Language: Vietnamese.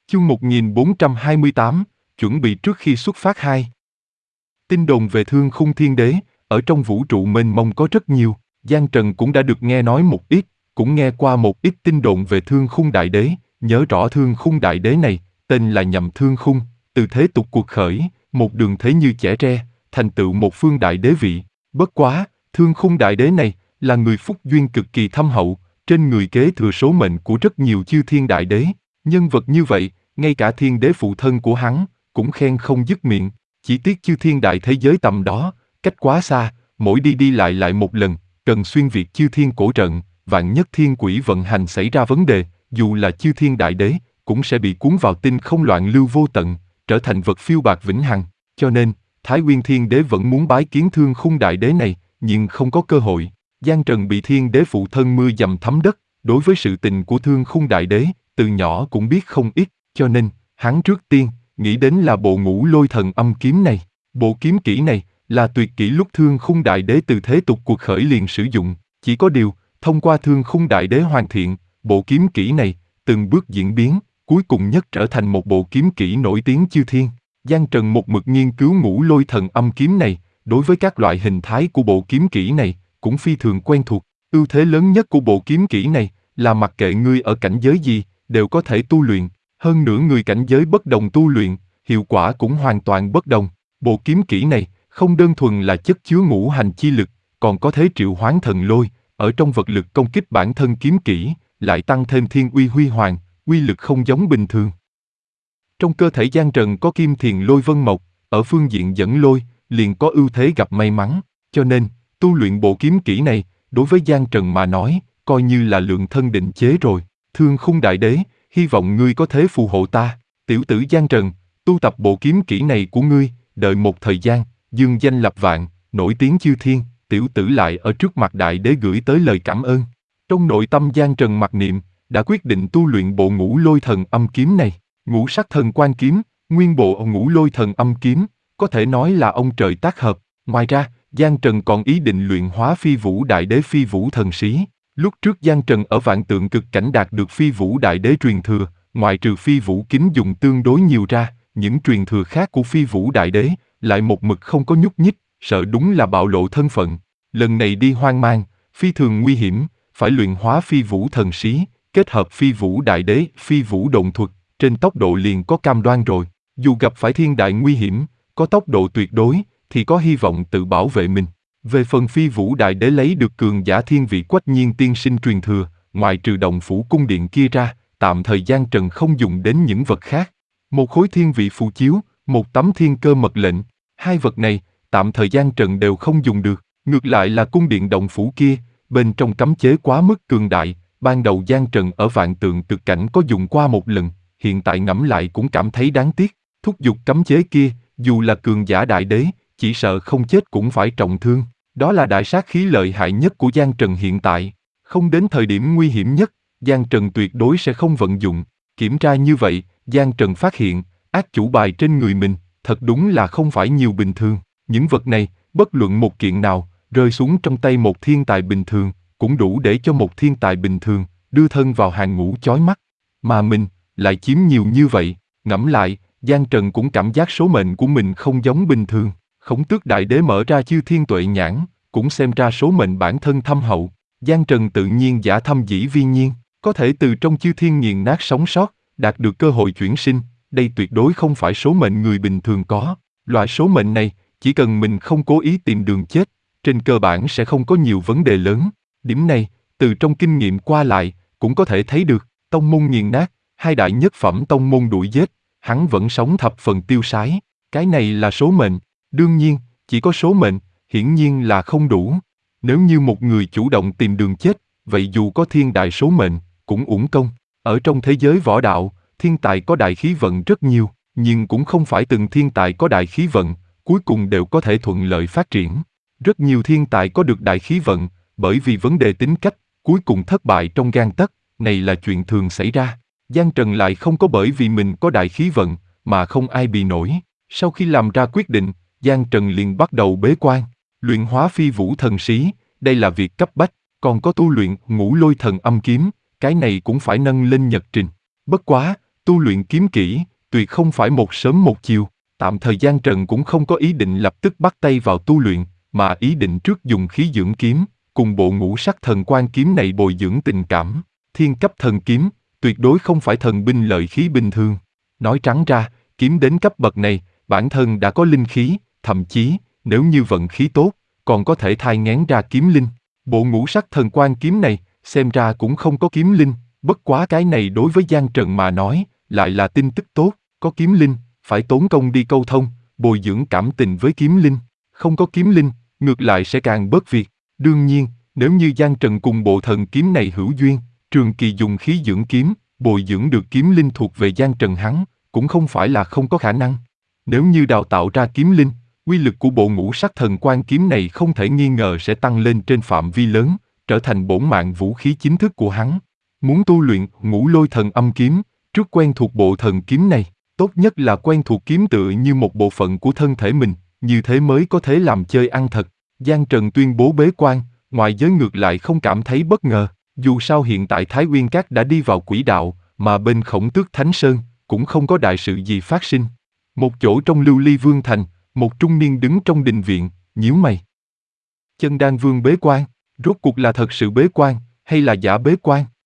Chương 1428, chuẩn bị trước khi xuất phát 2. Tin đồn về Thương Khung Thiên Đế, ở trong vũ trụ mênh mông có rất nhiều, Giang Trần cũng đã được nghe nói một ít, cũng nghe qua một ít tin đồn về Thương Khung Đại Đế, nhớ rõ Thương Khung Đại Đế này, tên là Nhậm Thương Khung, từ thế tục cuộc khởi, một đường thế như chẻ tre, thành tựu một phương đại đế vị. Bất quá, Thương Khung Đại Đế này, là người phúc duyên cực kỳ thâm hậu, trên người kế thừa số mệnh của rất nhiều chư thiên đại đế. Nhân vật như vậy, ngay cả thiên đế phụ thân của hắn, cũng khen không dứt miệng. Chỉ tiếc chư thiên đại thế giới tầm đó, cách quá xa, mỗi đi đi lại một lần, cần xuyên việt chư thiên cổ trận, vạn nhất thiên quỷ vận hành xảy ra vấn đề, dù là chư thiên đại đế, cũng sẽ bị cuốn vào tinh không loạn lưu vô tận, trở thành vật phiêu bạc vĩnh hằng. Cho nên, Thái Nguyên Thiên Đế vẫn muốn bái kiến Thương Khung Đại Đế này, nhưng không có cơ hội. Giang Trần bị thiên đế phụ thân mưa dầm thấm đất, đối với sự tình của Thương Khung Đại Đế, từ nhỏ cũng biết không ít, cho nên, hắn trước tiên, nghĩ đến là bộ Ngũ Lôi Thần Âm Kiếm này. Bộ kiếm kỹ này, là tuyệt kỹ lúc Thương Khung Đại Đế từ thế tục cuộc khởi liền sử dụng, chỉ có điều, thông qua Thương Khung Đại Đế hoàn thiện, bộ kiếm kỹ này, từng bước diễn biến, cuối cùng nhất trở thành một bộ kiếm kỹ nổi tiếng chư thiên. Giang Trần một mực nghiên cứu Ngũ Lôi Thần Âm Kiếm này, đối với các loại hình thái của bộ kiếm kỹ này, cũng phi thường quen thuộc. Ưu thế lớn nhất của bộ kiếm kỹ này, là mặc kệ ngươi ở cảnh giới gì, đều có thể tu luyện. Hơn nữa người cảnh giới bất đồng tu luyện, hiệu quả cũng hoàn toàn bất đồng. Bộ kiếm kỹ này, không đơn thuần là chất chứa ngũ hành chi lực, còn có thể triệu hoán thần lôi, ở trong vật lực công kích bản thân kiếm kỹ, lại tăng thêm thiên uy huy hoàng, uy lực không giống bình thường. Trong cơ thể Giang Trần có kim thiền lôi vân mộc, ở phương diện dẫn lôi, liền có ưu thế gặp may mắn, cho nên, tu luyện bộ kiếm kỹ này, đối với Giang Trần mà nói, coi như là lượng thân định chế rồi. Thương Khung Đại Đế, hy vọng ngươi có thể phù hộ ta. Tiểu tử Giang Trần, tu tập bộ kiếm kỹ này của ngươi, đợi một thời gian, dương danh lập vạn, nổi tiếng chư thiên, tiểu tử lại ở trước mặt Đại Đế gửi tới lời cảm ơn. Trong nội tâm Giang Trần mặc niệm, đã quyết định tu luyện bộ Ngũ Lôi Thần Âm Kiếm này. Ngũ Sắc Thần Quan Kiếm, nguyên bộ Ngũ Lôi Thần Âm Kiếm, có thể nói là ông trời tác hợp. Ngoài ra, Giang Trần còn ý định luyện hóa Phi Vũ Đại Đế Phi Vũ Thần Sĩ. Lúc trước Giang Trần ở Vạn Tượng Cực Cảnh đạt được Phi Vũ Đại Đế truyền thừa, ngoại trừ Phi Vũ Kính dùng tương đối nhiều ra, những truyền thừa khác của Phi Vũ Đại Đế lại một mực không có nhúc nhích, sợ đúng là bạo lộ thân phận. Lần này đi hoang mang, phi thường nguy hiểm, phải luyện hóa Phi Vũ Thần Sĩ, kết hợp Phi Vũ Đại Đế, Phi Vũ Độn Thuật, trên tốc độ liền có cam đoan rồi. Dù gặp phải thiên đại nguy hiểm, có tốc độ tuyệt đối, thì có hy vọng tự bảo vệ mình. Về phần Phi Vũ Đại Đế lấy được cường giả thiên vị Quách Nhiên tiên sinh truyền thừa, ngoài trừ Động Phủ cung điện kia ra, tạm thời Giang Trần không dùng đến những vật khác. Một khối thiên vị phù chiếu, một tấm thiên cơ mật lệnh, hai vật này, tạm thời Giang Trần đều không dùng được. Ngược lại là cung điện Động Phủ kia, bên trong cấm chế quá mức cường đại, ban đầu Giang Trần ở Vạn Tượng Cực Cảnh có dùng qua một lần, hiện tại ngẫm lại cũng cảm thấy đáng tiếc. Thúc giục cấm chế kia, dù là cường giả đại đế, chỉ sợ không chết cũng phải trọng thương. Đó là đại sát khí lợi hại nhất của Giang Trần hiện tại. Không đến thời điểm nguy hiểm nhất, Giang Trần tuyệt đối sẽ không vận dụng. Kiểm tra như vậy, Giang Trần phát hiện, ác chủ bài trên người mình, thật đúng là không phải nhiều bình thường. Những vật này, bất luận một kiện nào, rơi xuống trong tay một thiên tài bình thường, cũng đủ để cho một thiên tài bình thường, đưa thân vào hàng ngũ chói mắt. Mà mình, lại chiếm nhiều như vậy. Ngẫm lại, Giang Trần cũng cảm giác số mệnh của mình không giống bình thường. Khổng Tước Đại Đế mở ra chư thiên tuệ nhãn, cũng xem ra số mệnh bản thân thâm hậu. Giang Trần tự nhiên giả thâm dĩ vi nhiên, có thể từ trong chư thiên nghiền nát sống sót, đạt được cơ hội chuyển sinh. Đây tuyệt đối không phải số mệnh người bình thường có. Loại số mệnh này, chỉ cần mình không cố ý tìm đường chết, trên cơ bản sẽ không có nhiều vấn đề lớn. Điểm này, từ trong kinh nghiệm qua lại, cũng có thể thấy được. Tông môn nghiền nát, hai đại nhất phẩm tông môn đuổi giết, hắn vẫn sống thập phần tiêu sái. Cái này là số mệnh. Đương nhiên, chỉ có số mệnh, hiển nhiên là không đủ. Nếu như một người chủ động tìm đường chết, vậy dù có thiên đại số mệnh, cũng uổng công. Ở trong thế giới võ đạo, thiên tài có đại khí vận rất nhiều, nhưng cũng không phải từng thiên tài có đại khí vận, cuối cùng đều có thể thuận lợi phát triển. Rất nhiều thiên tài có được đại khí vận, bởi vì vấn đề tính cách, cuối cùng thất bại trong gang tấc, này là chuyện thường xảy ra. Giang Trần lại không có bởi vì mình có đại khí vận, mà không ai bị nổi. Sau khi làm ra quyết định, Giang Trần liền bắt đầu bế quan, luyện hóa Phi Vũ Thần Sĩ, đây là việc cấp bách, còn có tu luyện Ngũ Lôi Thần Âm Kiếm, cái này cũng phải nâng lên nhật trình. Bất quá, Tu luyện kiếm kỹ, tuyệt không phải một sớm một chiều. Tạm thời Giang Trần cũng không có ý định lập tức bắt tay vào tu luyện, mà ý định trước dùng khí dưỡng kiếm, cùng bộ ngũ sắc thần quan kiếm này bồi dưỡng tình cảm. Thiên cấp thần kiếm, tuyệt đối không phải thần binh lợi khí bình thường. Nói trắng ra, kiếm đến cấp bậc này, bản thân đã có linh khí, thậm chí, nếu như vận khí tốt, còn có thể thai nghén ra kiếm linh. Bộ ngũ sắc thần quan kiếm này, xem ra cũng không có kiếm linh, bất quá cái này đối với Giang Trần mà nói, lại là tin tức tốt, có kiếm linh, phải tốn công đi câu thông, bồi dưỡng cảm tình với kiếm linh. Không có kiếm linh, ngược lại sẽ càng bớt việc. Đương nhiên, nếu như Giang Trần cùng bộ thần kiếm này hữu duyên, trường kỳ dùng khí dưỡng kiếm, bồi dưỡng được kiếm linh thuộc về Giang Trần hắn, cũng không phải là không có khả năng. Nếu như đào tạo ra kiếm linh, uy lực của bộ ngũ sắc thần quan kiếm này không thể nghi ngờ sẽ tăng lên trên phạm vi lớn, trở thành bổn mạng vũ khí chính thức của hắn. Muốn tu luyện ngũ lôi thần âm kiếm, trước quen thuộc bộ thần kiếm này, tốt nhất là quen thuộc kiếm tựa như một bộ phận của thân thể mình, như thế mới có thể làm chơi ăn thật. Giang Trần tuyên bố bế quan, ngoại giới ngược lại không cảm thấy bất ngờ, dù sao hiện tại Thái Uyên Các đã đi vào quỹ đạo, mà bên Khổng Tước Thánh Sơn, cũng không có đại sự gì phát sinh. Một chỗ trong Lưu Ly Vương Thành, một trung niên đứng trong đình viện, nhíu mày. Chân Đan Vương bế quan, rốt cuộc là thật sự bế quan, hay là giả bế quan?